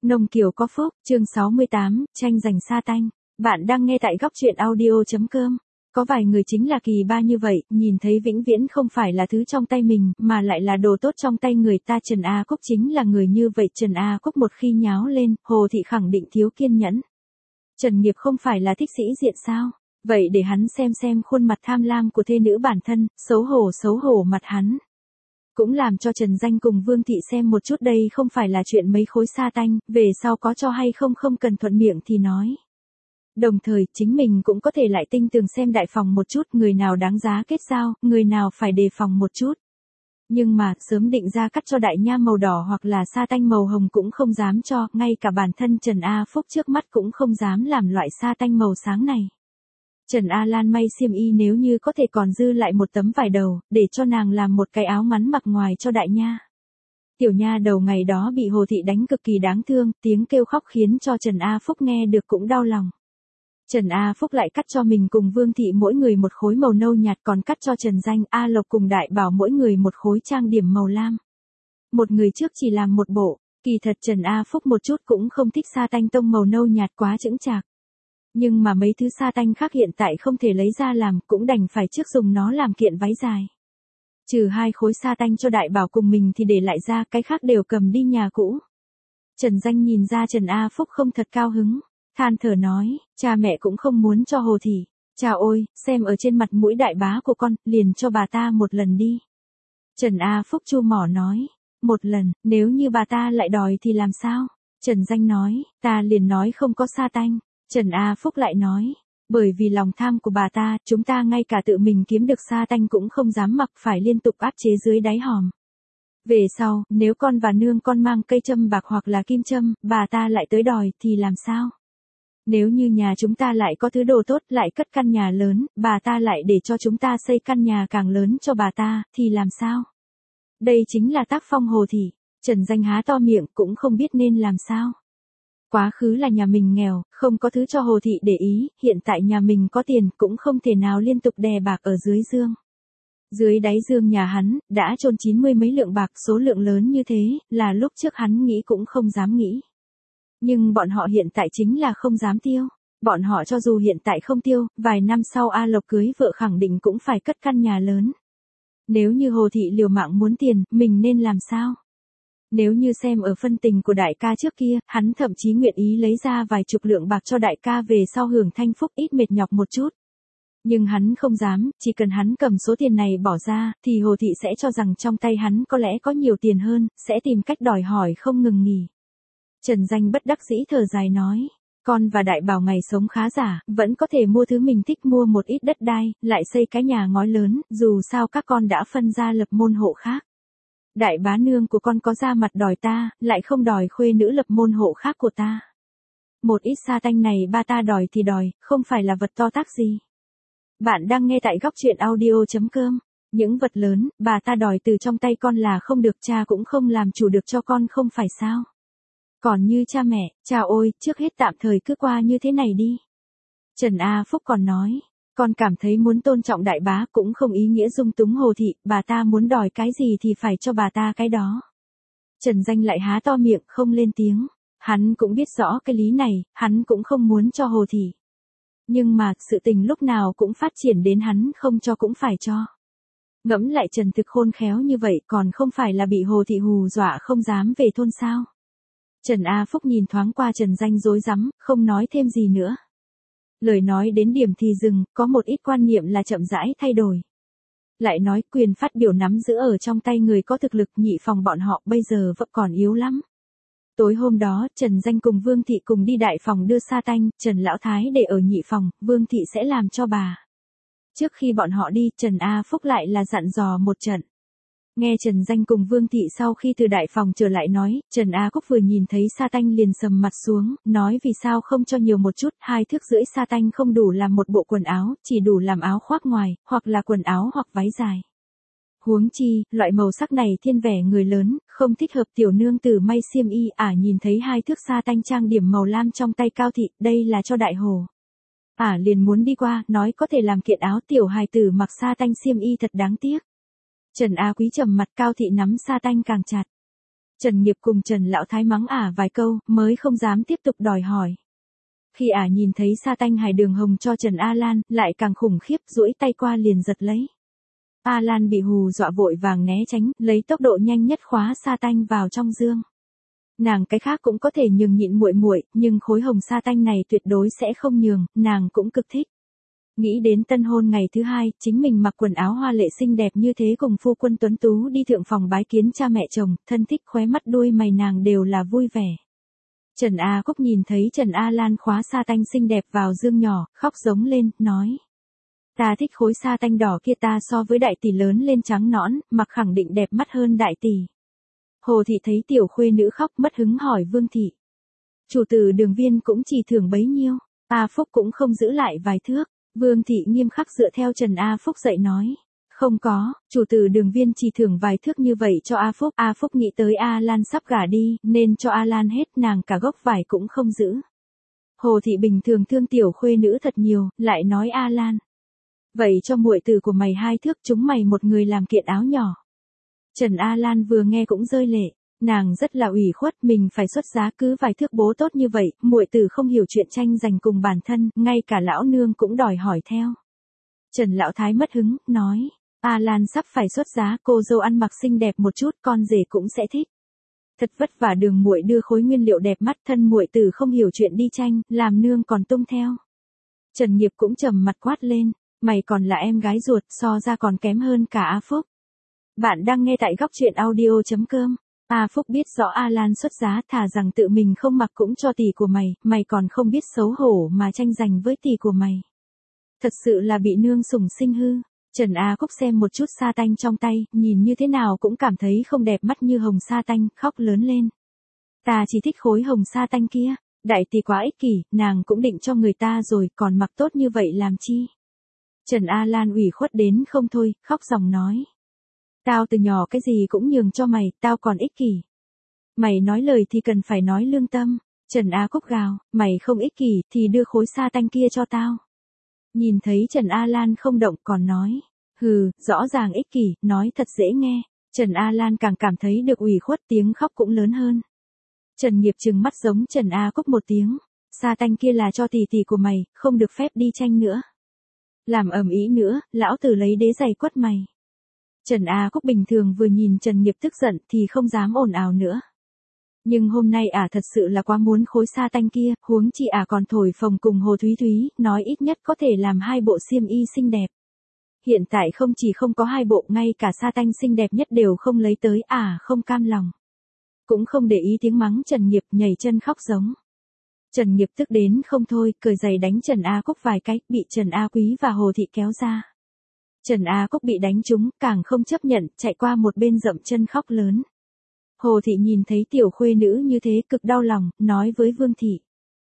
Nông Kiều có phúc, chương 68, tranh giành sa tanh. Bạn đang nghe tại góc truyện audio.com. Có vài người chính là kỳ ba như vậy, nhìn thấy vĩnh viễn không phải là thứ trong tay mình, mà lại là đồ tốt trong tay người ta. Trần A Cúc chính là người như vậy. Trần A Cúc một khi nháo lên, Hồ Thị khẳng định thiếu kiên nhẫn. Trần Nghiệp không phải là thích sĩ diện sao? Vậy để hắn xem khuôn mặt tham lam của thê nữ bản thân, xấu hổ mặt hắn. Cũng làm cho Trần Danh cùng Vương Thị xem một chút, đây không phải là chuyện mấy khối sa tanh, về sau có cho hay không không cần thuận miệng thì nói. Đồng thời, chính mình cũng có thể lại tinh tường xem đại phòng một chút, người nào đáng giá kết giao, người nào phải đề phòng một chút. Nhưng mà, sớm định ra cắt cho đại nha màu đỏ hoặc là sa tanh màu hồng cũng không dám cho, ngay cả bản thân Trần A Phúc trước mắt cũng không dám làm loại sa tanh màu sáng này. Trần A Lan may xiêm y nếu như có thể còn dư lại một tấm vải đầu, để cho nàng làm một cái áo ngắn mặc ngoài cho đại nha. Tiểu nha đầu ngày đó bị Hồ Thị đánh cực kỳ đáng thương, tiếng kêu khóc khiến cho Trần A Phúc nghe được cũng đau lòng. Trần A Phúc lại cắt cho mình cùng Vương Thị mỗi người một khối màu nâu nhạt, còn cắt cho Trần Danh, A Lộc cùng Đại Bảo mỗi người một khối trang điểm màu lam. Một người trước chỉ làm một bộ, kỳ thật Trần A Phúc một chút cũng không thích sa tanh tông màu nâu nhạt quá chững chạc. Nhưng mà mấy thứ sa tanh khác hiện tại không thể lấy ra làm, cũng đành phải trước dùng nó làm kiện váy dài. Trừ 2 khối sa tanh cho Đại Bảo cùng mình thì để lại ra, cái khác đều cầm đi nhà cũ. Trần Danh nhìn ra Trần A Phúc không thật cao hứng, than thở nói, cha mẹ cũng không muốn cho Hồ Thị. Cha ôi, xem ở trên mặt mũi đại bá của con, liền cho bà ta một lần đi. Trần A Phúc chu mỏ nói, một lần, nếu như bà ta lại đòi thì làm sao? Trần Danh nói, ta liền nói không có sa tanh. Trần A Phúc lại nói, bởi vì lòng tham của bà ta, chúng ta ngay cả tự mình kiếm được sa tanh cũng không dám mặc, phải liên tục áp chế dưới đáy hòm. Về sau, nếu con và nương con mang cây châm bạc hoặc là kim châm, bà ta lại tới đòi, thì làm sao? Nếu như nhà chúng ta lại có thứ đồ tốt, lại cất căn nhà lớn, bà ta lại để cho chúng ta xây căn nhà càng lớn cho bà ta, thì làm sao? Đây chính là tác phong Hồ Thị. Trần Danh há to miệng cũng không biết nên làm sao. Quá khứ là nhà mình nghèo, không có thứ cho Hồ Thị để ý, hiện tại nhà mình có tiền cũng không thể nào liên tục đè bạc ở dưới dương. Dưới đáy dương nhà hắn, đã chôn 90 mấy lượng bạc, số lượng lớn như thế, là lúc trước hắn nghĩ cũng không dám nghĩ. Nhưng bọn họ hiện tại chính là không dám tiêu. Bọn họ cho dù hiện tại không tiêu, vài năm sau A Lộc cưới vợ khẳng định cũng phải cất căn nhà lớn. Nếu như Hồ Thị liều mạng muốn tiền, mình nên làm sao? Nếu như xem ở phân tình của đại ca trước kia, hắn thậm chí nguyện ý lấy ra vài chục lượng bạc cho đại ca về sau hưởng thanh phúc, ít mệt nhọc một chút. Nhưng hắn không dám, chỉ cần hắn cầm số tiền này bỏ ra, thì Hồ Thị sẽ cho rằng trong tay hắn có lẽ có nhiều tiền hơn, sẽ tìm cách đòi hỏi không ngừng nghỉ. Trần Danh bất đắc dĩ thở dài nói, con và Đại Bảo ngày sống khá giả, vẫn có thể mua thứ mình thích, mua một ít đất đai, lại xây cái nhà ngói lớn, dù sao các con đã phân ra lập môn hộ khác. Đại bá nương của con có ra mặt đòi ta, lại không đòi khuê nữ lập môn hộ khác của ta. Một ít sa tanh này ba ta đòi thì đòi, không phải là vật to tát gì. Bạn đang nghe tại góc truyện audio.com. Những vật lớn, bà ta đòi từ trong tay con là không được, cha cũng không làm chủ được cho con, không phải sao? Còn như cha mẹ, cha ôi, trước hết tạm thời cứ qua như thế này đi. Trần A Phúc còn nói, con cảm thấy muốn tôn trọng đại bá cũng không ý nghĩa dung túng Hồ Thị, bà ta muốn đòi cái gì thì phải cho bà ta cái đó. Trần Danh lại há to miệng không lên tiếng, hắn cũng biết rõ cái lý này, hắn cũng không muốn cho Hồ Thị. Nhưng mà, sự tình lúc nào cũng phát triển đến hắn không cho cũng phải cho. Ngẫm lại Trần Thực khôn khéo như vậy còn không phải là bị Hồ Thị hù dọa không dám về thôn sao. Trần A Phúc nhìn thoáng qua Trần Danh rối rắm, không nói thêm gì nữa. Lời nói đến điểm thì dừng, có một ít quan niệm là chậm rãi thay đổi. Lại nói quyền phát biểu nắm giữ ở trong tay người có thực lực, nhị phòng bọn họ bây giờ vẫn còn yếu lắm. Tối hôm đó, Trần Danh cùng Vương Thị cùng đi đại phòng đưa sa tanh, Trần Lão Thái để ở nhị phòng, Vương Thị sẽ làm cho bà. Trước khi bọn họ đi, Trần A Phúc lại là dặn dò một trận. Nghe Trần Danh cùng Vương Thị sau khi từ đại phòng trở lại nói, Trần A Cúc vừa nhìn thấy sa tanh liền sầm mặt xuống, nói vì sao không cho nhiều một chút, 2 thước rưỡi sa tanh không đủ làm một bộ quần áo, chỉ đủ làm áo khoác ngoài, hoặc là quần áo hoặc váy dài. Huống chi, loại màu sắc này thiên vẻ người lớn, không thích hợp tiểu nương tử may xiêm y. Nhìn thấy 2 thước sa tanh trang điểm màu lam trong tay Cao Thị, đây là cho đại hồ. Liền muốn đi qua, nói có thể làm kiện áo, tiểu hài tử mặc sa tanh xiêm y thật đáng tiếc. Trần A Quý trầm mặt, Cao Thị nắm sa tanh càng chặt. Trần Nghiệp cùng Trần Lão Thái mắng ả vài câu, mới không dám tiếp tục đòi hỏi. Khi ả nhìn thấy sa tanh hài đường hồng cho Trần A Lan, lại càng khủng khiếp, duỗi tay qua liền giật lấy. A Lan bị hù dọa vội vàng né tránh, lấy tốc độ nhanh nhất khóa sa tanh vào trong dương. Nàng cái khác cũng có thể nhường nhịn muội muội, nhưng khối hồng sa tanh này tuyệt đối sẽ không nhường, nàng cũng cực thích. Nghĩ đến tân hôn ngày thứ hai, chính mình mặc quần áo hoa lệ xinh đẹp như thế cùng phu quân tuấn tú đi thượng phòng bái kiến cha mẹ chồng, thân thích khóe mắt đuôi mày nàng đều là vui vẻ. Trần A Cúc nhìn thấy Trần A Lan khóa sa tanh xinh đẹp vào dương nhỏ, khóc giống lên, nói. Ta thích khối sa tanh đỏ kia, ta so với đại tỷ lớn lên trắng nõn, mặc khẳng định đẹp mắt hơn đại tỷ. Hồ Thị thấy tiểu khuê nữ khóc mất hứng hỏi Vương Thị. Chủ tử Đường Viên cũng chỉ thưởng bấy nhiêu, A Phúc cũng không giữ lại vài thước. Vương Thị nghiêm khắc dựa theo Trần A Phúc dạy nói. Không có, chủ tử Đường Viên chỉ thưởng vài thước như vậy cho A Phúc. A Phúc nghĩ tới A Lan sắp gả đi, nên cho A Lan hết, nàng cả gốc vải cũng không giữ. Hồ Thị bình thường thương tiểu khuê nữ thật nhiều, lại nói A Lan. Vậy cho muội tử của mày 2 thước, chúng mày một người làm kiện áo nhỏ. Trần A Lan vừa nghe cũng rơi lệ, nàng rất là ủy khuất, mình phải xuất giá cứ vài thước bố tốt như vậy, muội tử không hiểu chuyện tranh giành cùng bản thân, ngay cả lão nương cũng đòi hỏi theo. Trần Lão Thái mất hứng, nói, A Lan sắp phải xuất giá, cô dâu ăn mặc xinh đẹp một chút, con rể cũng sẽ thích. Thật vất vả Đường muội đưa khối nguyên liệu đẹp mắt, thân muội tử không hiểu chuyện đi tranh, làm nương còn tung theo. Trần Nghiệp cũng trầm mặt quát lên, mày còn là em gái ruột, so ra còn kém hơn cả A Phúc. Bạn đang nghe tại góc truyện audio.com. A Phúc biết rõ A Lan xuất giá, thà rằng tự mình không mặc cũng cho tỷ của mày, mày còn không biết xấu hổ mà tranh giành với tỷ của mày. Thật sự là bị nương sủng sinh hư. Trần A Cúc xem một chút sa tanh trong tay, nhìn như thế nào cũng cảm thấy không đẹp mắt như hồng sa tanh, khóc lớn lên. Ta chỉ thích khối hồng sa tanh kia, đại tỷ quá ích kỷ, nàng cũng định cho người ta rồi, còn mặc tốt như vậy làm chi. Trần A Lan ủy khuất đến không thôi, khóc ròng nói. Tao từ nhỏ cái gì cũng nhường cho mày, tao còn ích kỷ. Mày nói lời thì cần phải nói lương tâm. Trần A Cúc gào, mày không ích kỷ thì đưa khối sa tanh kia cho tao. Nhìn thấy Trần A Lan không động còn nói. Hừ, rõ ràng ích kỷ, nói thật dễ nghe. Trần A Lan càng cảm thấy được ủy khuất, tiếng khóc cũng lớn hơn. Trần Nghiệp trừng mắt giống Trần A Cúc một tiếng. Sa tanh kia là cho tỷ tỷ của mày, không được phép đi tranh nữa. Làm ầm ĩ nữa, lão tử lấy đế giày quất mày. Trần A Cúc bình thường vừa nhìn Trần Nghiệp tức giận thì không dám ồn ào nữa. Nhưng hôm nay ả thật sự là quá muốn khối sa tanh kia, huống chi ả còn thổi phồng cùng Hồ Thúy Thúy, nói ít nhất có thể làm 2 bộ xiêm y xinh đẹp. Hiện tại không chỉ không có 2 bộ, ngay cả sa tanh xinh đẹp nhất đều không lấy tới, ả không cam lòng. Cũng không để ý tiếng mắng Trần Nghiệp, nhảy chân khóc giống. Trần Nghiệp tức đến không thôi, cởi giày đánh Trần A Cúc vài cái, bị Trần A Quý và Hồ Thị kéo ra. Trần A Cúc bị đánh trúng, càng không chấp nhận, chạy qua một bên dậm chân khóc lớn. Hồ Thị nhìn thấy tiểu khuê nữ như thế cực đau lòng, nói với Vương Thị.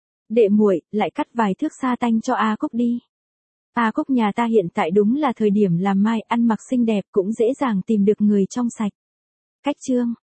Đệ muội, lại cắt vài thước sa tanh cho A Cúc đi. A Cúc nhà ta hiện tại đúng là thời điểm làm mai, ăn mặc xinh đẹp cũng dễ dàng tìm được người trong sạch. Cách chương.